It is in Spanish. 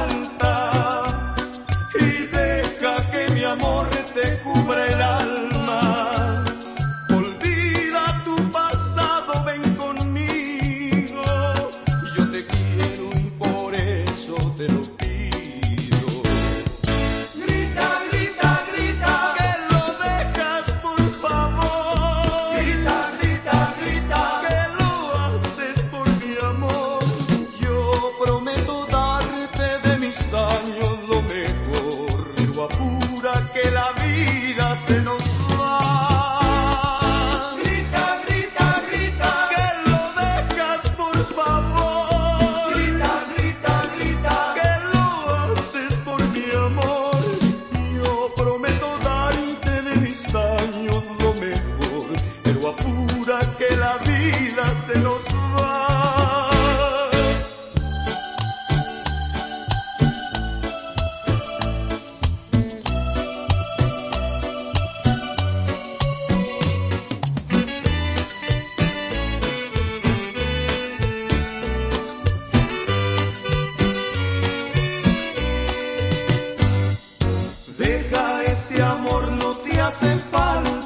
falta y deja que mi amor te cubra el alma. Olvida tu pasado, ven conmigo. Yo te quiero y por eso te lo pido. Grita, grita, grita, que lo dejas por favor. Grita, grita, grita, que lo haces por mi amor. Yo prometo darte de mis años lo mejor, pero apura que la vida se nos va. Grita, grita, grita, que lo dejas por favor. Grita, grita, grita, que lo haces por mi amor. Yo prometo darte de mis años lo mejor, pero apura que la vida se nos va. Deja ese amor, no te hace falta.